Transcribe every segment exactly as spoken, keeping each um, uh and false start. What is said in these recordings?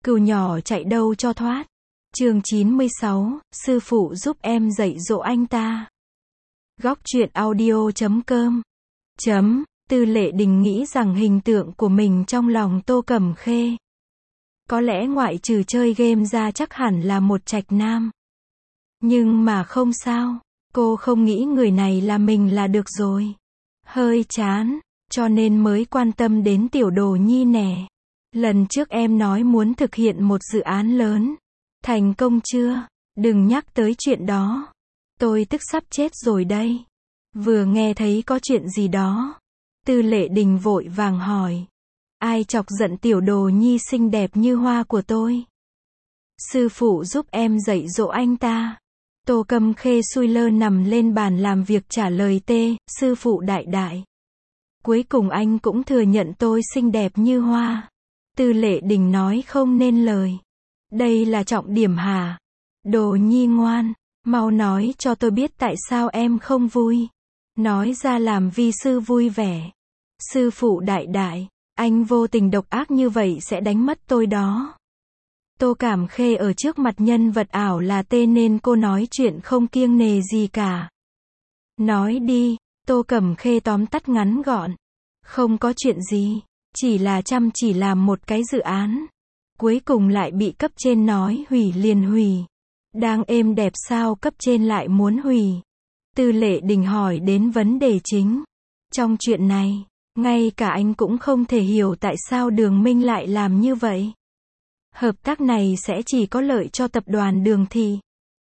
Cừu nhỏ chạy đâu cho thoát. Chương chín mươi sáu, sư phụ giúp em dạy dỗ anh ta. Góc truyện audio chấm com. Chấm, Tư Lệ Đình nghĩ rằng hình tượng của mình trong lòng Tô Cẩm Khê. Có lẽ ngoại trừ chơi game ra chắc hẳn là một trạch nam. Nhưng mà không sao, cô không nghĩ người này là mình là được rồi. Hơi chán, cho nên mới quan tâm đến Tiểu Đồ Nhi nè. Lần trước em nói muốn thực hiện một dự án lớn. Thành công chưa? Đừng nhắc tới chuyện đó. Tôi tức sắp chết rồi đây. Vừa nghe thấy có chuyện gì đó, Tư Lệ Đình vội vàng hỏi. Ai chọc giận Tiểu Đồ Nhi xinh đẹp như hoa của tôi? Sư phụ giúp em dạy dỗ anh ta. Tô Cẩm Khê xui lơ nằm lên bàn làm việc trả lời tê, sư phụ đại đại. Cuối cùng anh cũng thừa nhận tôi xinh đẹp như hoa. Tư Lệ Đình nói không nên lời. Đây là trọng điểm hả? Đồ Nhi ngoan, mau nói cho tôi biết tại sao em không vui. Nói ra làm vi sư vui vẻ. Sư phụ đại đại, anh vô tình độc ác như vậy sẽ đánh mất tôi đó. Tô Cẩm Khê ở trước mặt nhân vật ảo là tê nên cô nói chuyện không kiêng nề gì cả. Nói đi, Tô Cẩm Khê tóm tắt ngắn gọn. Không có chuyện gì, chỉ là chăm chỉ làm một cái dự án. Cuối cùng lại bị cấp trên nói hủy liền hủy. Đang êm đẹp sao cấp trên lại muốn hủy. Tư Lệ Đình hỏi đến vấn đề chính. Trong chuyện này, ngay cả anh cũng không thể hiểu tại sao Đường Minh lại làm như vậy. Hợp tác này sẽ chỉ có lợi cho tập đoàn Đường Thị.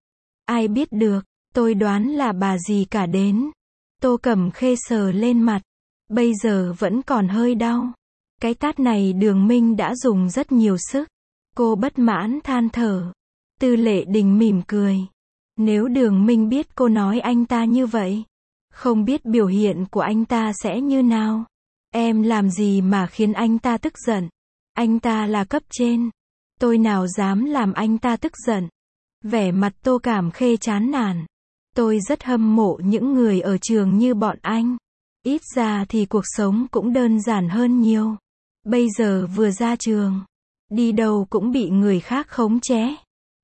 Ai biết được, tôi đoán là bà gì cả đến. Tô Cẩm Khê sờ lên mặt. Bây giờ vẫn còn hơi đau. Cái tát này Đường Minh đã dùng rất nhiều sức. Cô bất mãn than thở. Tư Lệ Đình mỉm cười. Nếu Đường Minh biết cô nói anh ta như vậy, không biết biểu hiện của anh ta sẽ như nào. Em làm gì mà khiến anh ta tức giận? Anh ta là cấp trên. Tôi nào dám làm anh ta tức giận. Vẻ mặt Tô Cẩm Khê chán nản. Tôi rất hâm mộ những người ở trường như bọn anh. Ít ra thì cuộc sống cũng đơn giản hơn nhiều. Bây giờ vừa ra trường, đi đâu cũng bị người khác khống chế.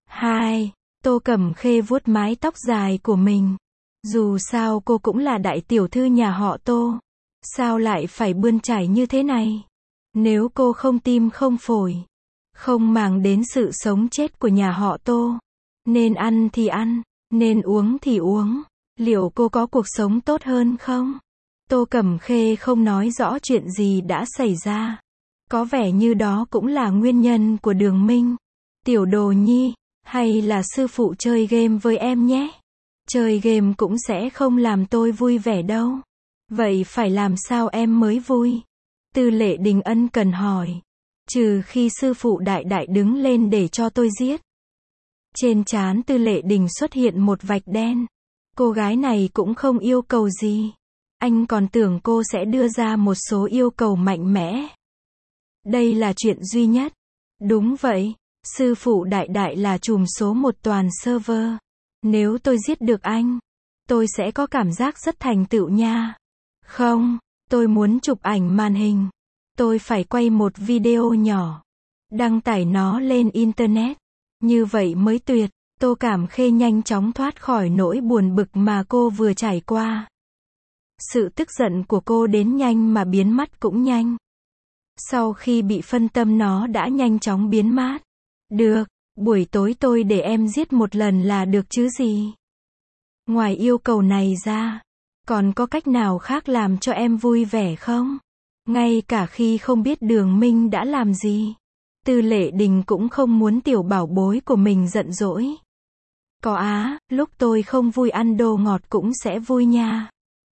Hai, Tô Cẩm Khê vuốt mái tóc dài của mình. Dù sao cô cũng là đại tiểu thư nhà họ Tô. Sao lại phải bươn chải như thế này? Nếu cô không tim không phổi, không màng đến sự sống chết của nhà họ Tô, nên ăn thì ăn, nên uống thì uống, liệu cô có cuộc sống tốt hơn không? Tô Cẩm Khê không nói rõ chuyện gì đã xảy ra. Có vẻ như đó cũng là nguyên nhân của Đường Minh. Tiểu Đồ Nhi, hay là sư phụ chơi game với em nhé. Chơi game cũng sẽ không làm tôi vui vẻ đâu. Vậy phải làm sao em mới vui? Tư Lệ Đình ân cần hỏi. Trừ khi sư phụ đại đại đứng lên để cho tôi giết. Trên trán Tư Lệ Đình xuất hiện một vạch đen. Cô gái này cũng không yêu cầu gì. Anh còn tưởng cô sẽ đưa ra một số yêu cầu mạnh mẽ. Đây là chuyện duy nhất. Đúng vậy, sư phụ đại đại là trùm số một toàn server. Nếu tôi giết được anh, tôi sẽ có cảm giác rất thành tựu nha. Không, tôi muốn chụp ảnh màn hình. Tôi phải quay một video nhỏ, đăng tải nó lên Internet. Như vậy mới tuyệt. Tô Cẩm Khê nhanh chóng thoát khỏi nỗi buồn bực mà cô vừa trải qua. Sự tức giận của cô đến nhanh mà biến mất cũng nhanh. Sau khi bị phân tâm nó đã nhanh chóng biến mất. Được, buổi tối tôi để em giết một lần là được chứ gì. Ngoài yêu cầu này ra, còn có cách nào khác làm cho em vui vẻ không? Ngay cả khi không biết Đường Minh đã làm gì, Tư Lệ Đình cũng không muốn tiểu bảo bối của mình giận dỗi. Có á, lúc tôi không vui ăn đồ ngọt cũng sẽ vui nha.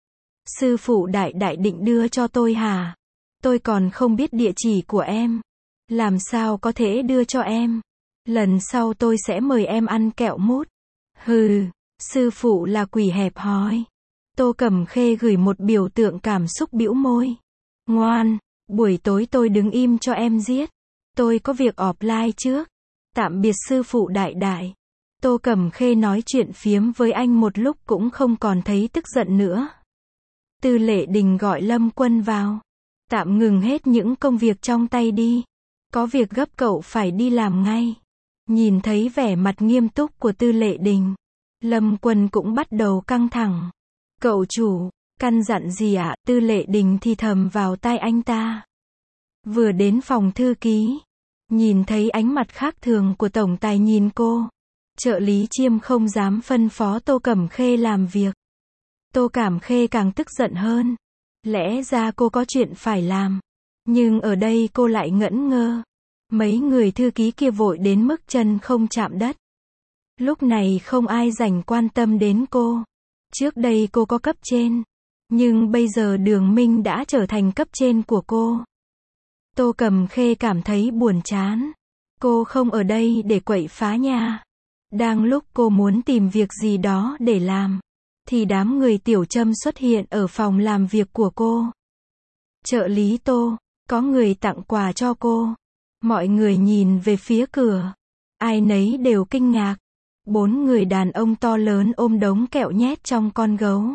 Sư phụ đại đại định đưa cho tôi hả? Tôi còn không biết địa chỉ của em. Làm sao có thể đưa cho em? Lần sau tôi sẽ mời em ăn kẹo mút. Hừ, sư phụ là quỷ hẹp hòi. Tô Cẩm Khê gửi một biểu tượng cảm xúc bĩu môi. Ngoan, buổi tối tôi đứng im cho em giết. Tôi có việc offline trước. Tạm biệt sư phụ đại đại. Tô Cẩm Khê nói chuyện phiếm với anh một lúc cũng không còn thấy tức giận nữa. Tư Lệ Đình gọi Lâm Quân vào. Tạm ngừng hết những công việc trong tay đi. Có việc gấp cậu phải đi làm ngay. Nhìn thấy vẻ mặt nghiêm túc của Tư Lệ Đình, Lâm Quân cũng bắt đầu căng thẳng. Cậu chủ, căn dặn gì ạ? Tư Lệ Đình thì thầm vào tai anh ta. Vừa đến phòng thư ký, nhìn thấy ánh mặt khác thường của tổng tài nhìn cô, trợ lý Chiêm không dám phân phó Tô Cẩm Khê làm việc. Tô Cẩm Khê càng tức giận hơn. Lẽ ra cô có chuyện phải làm, nhưng ở đây cô lại ngẩn ngơ. Mấy người thư ký kia vội đến mức chân không chạm đất. Lúc này không ai rảnh quan tâm đến cô. Trước đây cô có cấp trên, nhưng bây giờ Đường Minh đã trở thành cấp trên của cô. Tô Cẩm Khê cảm thấy buồn chán. Cô không ở đây để quậy phá nhà. Đang lúc cô muốn tìm việc gì đó để làm, thì đám người Tiểu Trâm xuất hiện ở phòng làm việc của cô. Trợ lý Tô, có người tặng quà cho cô. Mọi người nhìn về phía cửa. Ai nấy đều kinh ngạc. Bốn người đàn ông to lớn ôm đống kẹo nhét trong con gấu,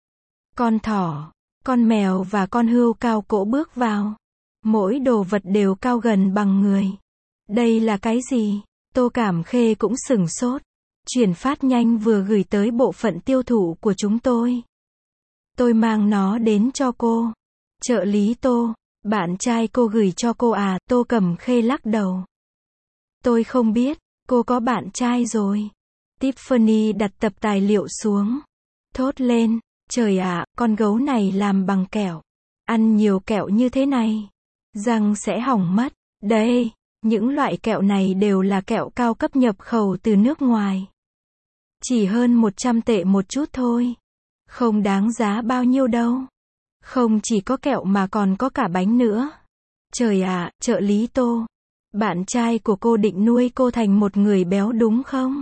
con thỏ, con mèo và con hươu cao cỗ bước vào. Mỗi đồ vật đều cao gần bằng người. Đây là cái gì? Tô Cẩm Khê cũng sửng sốt. Chuyển phát nhanh vừa gửi tới bộ phận tiêu thụ của chúng tôi. Tôi mang nó đến cho cô. Trợ lý Tô, bạn trai cô gửi cho cô à? Tô Cẩm Khê lắc đầu. Tôi không biết, cô có bạn trai rồi. Tiffany đặt tập tài liệu xuống. Thốt lên, trời ạ, con gấu này làm bằng kẹo. Ăn nhiều kẹo như thế này, răng sẽ hỏng mất. Đây, những loại kẹo này đều là kẹo cao cấp nhập khẩu từ nước ngoài. Chỉ hơn một trăm tệ một chút thôi. Không đáng giá bao nhiêu đâu. Không chỉ có kẹo mà còn có cả bánh nữa. Trời ạ, trợ lý Tô, bạn trai của cô định nuôi cô thành một người béo đúng không?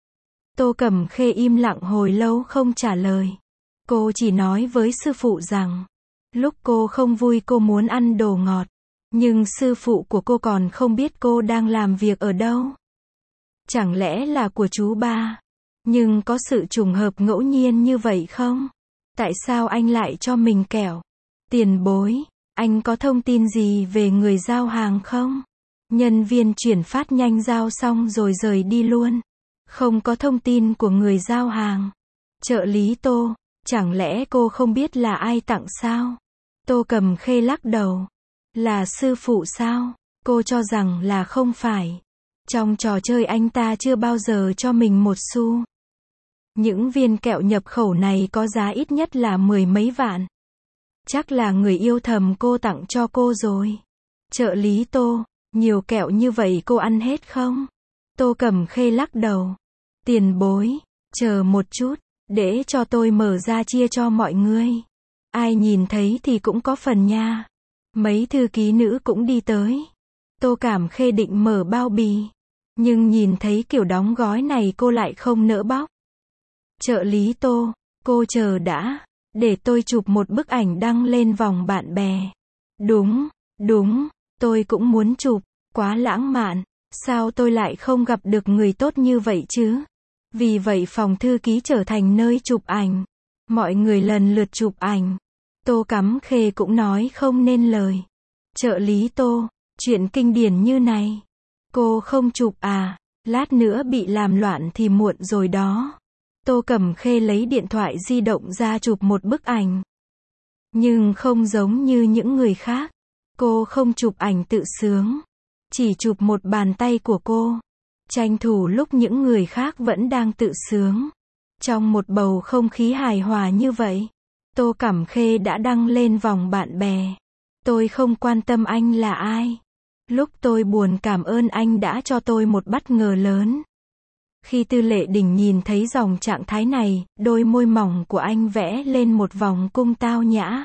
Tô Cẩm Khê im lặng hồi lâu không trả lời. Cô chỉ nói với sư phụ rằng, lúc cô không vui cô muốn ăn đồ ngọt. Nhưng sư phụ của cô còn không biết cô đang làm việc ở đâu. Chẳng lẽ là của chú ba? Nhưng có sự trùng hợp ngẫu nhiên như vậy không? Tại sao anh lại cho mình kẹo? Tiền bối, anh có thông tin gì về người giao hàng không? Nhân viên chuyển phát nhanh giao xong rồi rời đi luôn. Không có thông tin của người giao hàng. Trợ lý Tô, chẳng lẽ cô không biết là ai tặng sao? Tô Cẩm Khê lắc đầu. Là sư phụ sao? Cô cho rằng là không phải. Trong trò chơi anh ta chưa bao giờ cho mình một xu. Những viên kẹo nhập khẩu này có giá ít nhất là mười mấy vạn. Chắc là người yêu thầm cô tặng cho cô rồi. Trợ lý Tô, nhiều kẹo như vậy cô ăn hết không? Tô Cẩm Khê lắc đầu. Tiền bối, chờ một chút, để cho tôi mở ra chia cho mọi người. Ai nhìn thấy thì cũng có phần nha. Mấy thư ký nữ cũng đi tới. Tô Cẩm Khê định mở bao bì, nhưng nhìn thấy kiểu đóng gói này cô lại không nỡ bóc. Trợ lý Tô, cô chờ đã, để tôi chụp một bức ảnh đăng lên vòng bạn bè. Đúng, đúng, tôi cũng muốn chụp, quá lãng mạn, sao tôi lại không gặp được người tốt như vậy chứ? Vì vậy phòng thư ký trở thành nơi chụp ảnh. Mọi người lần lượt chụp ảnh. Tô Cẩm Khê cũng nói không nên lời. Trợ lý Tô, chuyện kinh điển như này, cô không chụp à? Lát nữa bị làm loạn thì muộn rồi đó. Tô Cẩm Khê lấy điện thoại di động ra chụp một bức ảnh. Nhưng không giống như những người khác. Cô không chụp ảnh tự sướng. Chỉ chụp một bàn tay của cô. Tranh thủ lúc những người khác vẫn đang tự sướng. Trong một bầu không khí hài hòa như vậy, Tô Cẩm Khê đã đăng lên vòng bạn bè. Tôi không quan tâm anh là ai. Lúc tôi buồn cảm ơn anh đã cho tôi một bất ngờ lớn. Khi Tư Lệ Đình nhìn thấy dòng trạng thái này, đôi môi mỏng của anh vẽ lên một vòng cung tao nhã.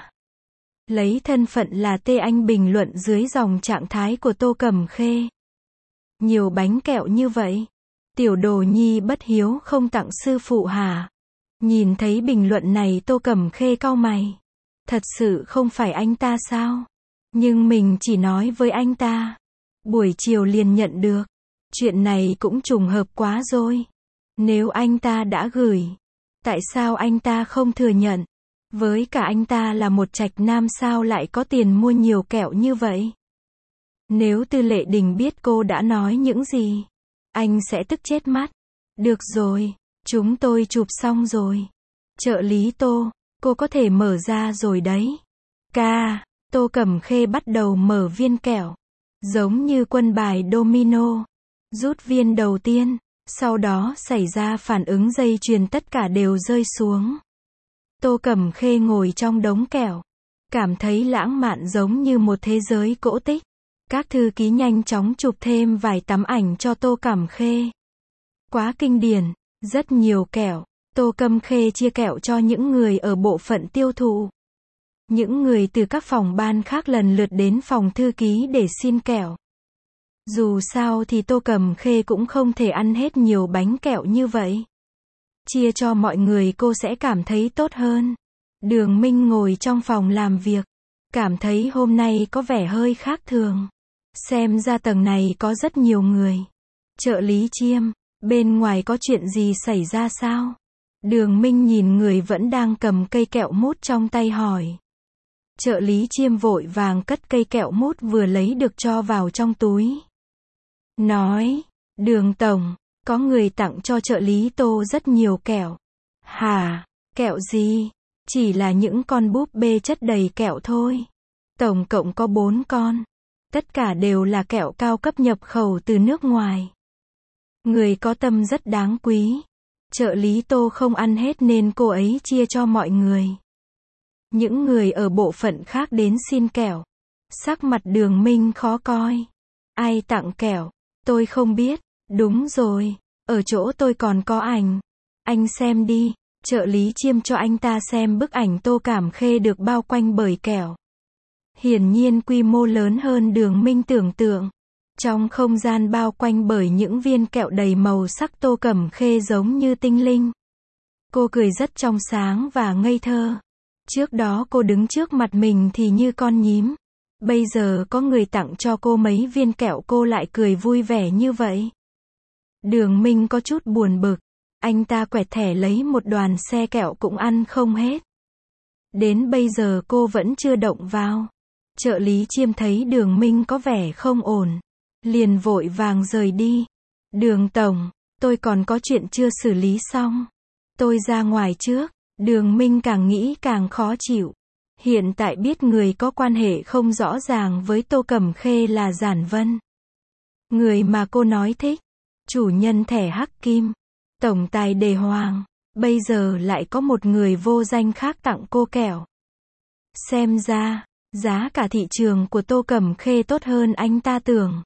Lấy thân phận là Tê Anh bình luận dưới dòng trạng thái của Tô Cẩm Khê. Nhiều bánh kẹo như vậy. Tiểu Đồ Nhi bất hiếu không tặng sư phụ hả? Nhìn thấy bình luận này Tô Cẩm Khê cau mày. Thật sự không phải anh ta sao? Nhưng mình chỉ nói với anh ta. Buổi chiều liền nhận được. Chuyện này cũng trùng hợp quá rồi. Nếu anh ta đã gửi, tại sao anh ta không thừa nhận? Với cả anh ta là một trạch nam sao lại có tiền mua nhiều kẹo như vậy? Nếu Tư Lệ Đình biết cô đã nói những gì, anh sẽ tức chết mắt. Được rồi, chúng tôi chụp xong rồi. Trợ lý Tô, cô có thể mở ra rồi đấy. Ca, Tô Cẩm Khê bắt đầu mở viên kẹo. Giống như quân bài domino. Rút viên đầu tiên, sau đó xảy ra phản ứng dây chuyền, tất cả đều rơi xuống. Tô Cẩm Khê ngồi trong đống kẹo, cảm thấy lãng mạn giống như một thế giới cổ tích. Các thư ký nhanh chóng chụp thêm vài tấm ảnh cho Tô Cẩm Khê. Quá kinh điển, rất nhiều kẹo. Tô Cẩm Khê chia kẹo cho những người ở bộ phận tiêu thụ. Những người từ các phòng ban khác lần lượt đến phòng thư ký để xin kẹo. Dù sao thì Tô Cẩm Khê cũng không thể ăn hết nhiều bánh kẹo như vậy. Chia cho mọi người cô sẽ cảm thấy tốt hơn. Đường Minh ngồi trong phòng làm việc, cảm thấy hôm nay có vẻ hơi khác thường. Xem ra tầng này có rất nhiều người. Trợ lý Chiêm, bên ngoài có chuyện gì xảy ra sao? Đường Minh nhìn người vẫn đang cầm cây kẹo mút trong tay hỏi. Trợ lý Chiêm vội vàng cất cây kẹo mút vừa lấy được cho vào trong túi. Nói, Đường tổng, có người tặng cho trợ lý Tô rất nhiều kẹo. Hả, kẹo gì? Chỉ là những con búp bê chất đầy kẹo thôi. Tổng cộng có bốn con. Tất cả đều là kẹo cao cấp nhập khẩu từ nước ngoài. Người có tâm rất đáng quý. Trợ lý Tô không ăn hết nên cô ấy chia cho mọi người. Những người ở bộ phận khác đến xin kẹo. Sắc mặt Đường Minh khó coi. Ai tặng kẹo? Tôi không biết. Đúng rồi, ở chỗ tôi còn có ảnh. Anh xem đi. Trợ lý Chiêm cho anh ta xem bức ảnh Tô Cẩm Khê được bao quanh bởi kẹo. Hiển nhiên quy mô lớn hơn Đường Minh tưởng tượng. Trong không gian bao quanh bởi những viên kẹo đầy màu sắc, Tô Cẩm Khê giống như tinh linh. Cô cười rất trong sáng và ngây thơ. Trước đó cô đứng trước mặt mình thì như con nhím. Bây giờ có người tặng cho cô mấy viên kẹo cô lại cười vui vẻ như vậy. Đường Minh có chút buồn bực. Anh ta quẹt thẻ lấy một đoàn xe kẹo cũng ăn không hết. Đến bây giờ cô vẫn chưa động vào. Trợ lý Chiêm thấy Đường Minh có vẻ không ổn, liền vội vàng rời đi. Đường tổng, tôi còn có chuyện chưa xử lý xong. Tôi ra ngoài trước. Đường Minh càng nghĩ càng khó chịu. Hiện tại biết người có quan hệ không rõ ràng với Tô Cẩm Khê là Giản Vân. Người mà cô nói thích. Chủ nhân thẻ hắc kim. Tổng tài Đề Hoàng. Bây giờ lại có một người vô danh khác tặng cô kẹo. Xem ra, giá cả thị trường của Tô Cẩm Khê tốt hơn anh ta tưởng.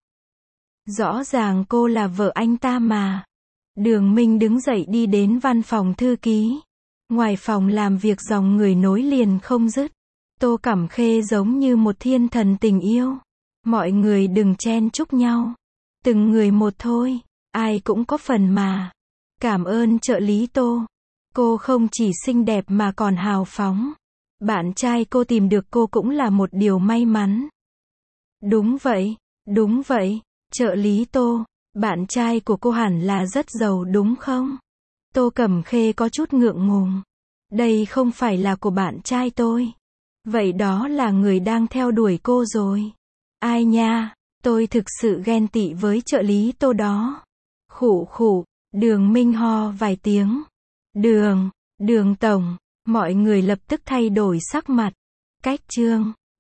Rõ ràng cô là vợ anh ta mà. Đường Minh đứng dậy đi đến văn phòng thư ký. Ngoài phòng làm việc dòng người nối liền không dứt. Tô Cẩm Khê giống như một thiên thần tình yêu. Mọi người đừng chen chúc nhau. Từng người một thôi. Ai cũng có phần mà. Cảm ơn trợ lý Tô. Cô không chỉ xinh đẹp mà còn hào phóng. Bạn trai cô tìm được cô cũng là một điều may mắn. Đúng vậy, đúng vậy. Trợ lý Tô, bạn trai của cô hẳn là rất giàu đúng không? Tô Cẩm Khê có chút ngượng ngùng. Đây không phải là của bạn trai tôi. Vậy đó là người đang theo đuổi cô rồi. Ai nha, tôi thực sự ghen tị với trợ lý Tô đó. Khụ khụ, Đường Minh ho vài tiếng. Đường, Đường tổng, mọi người lập tức thay đổi sắc mặt. Cách chương.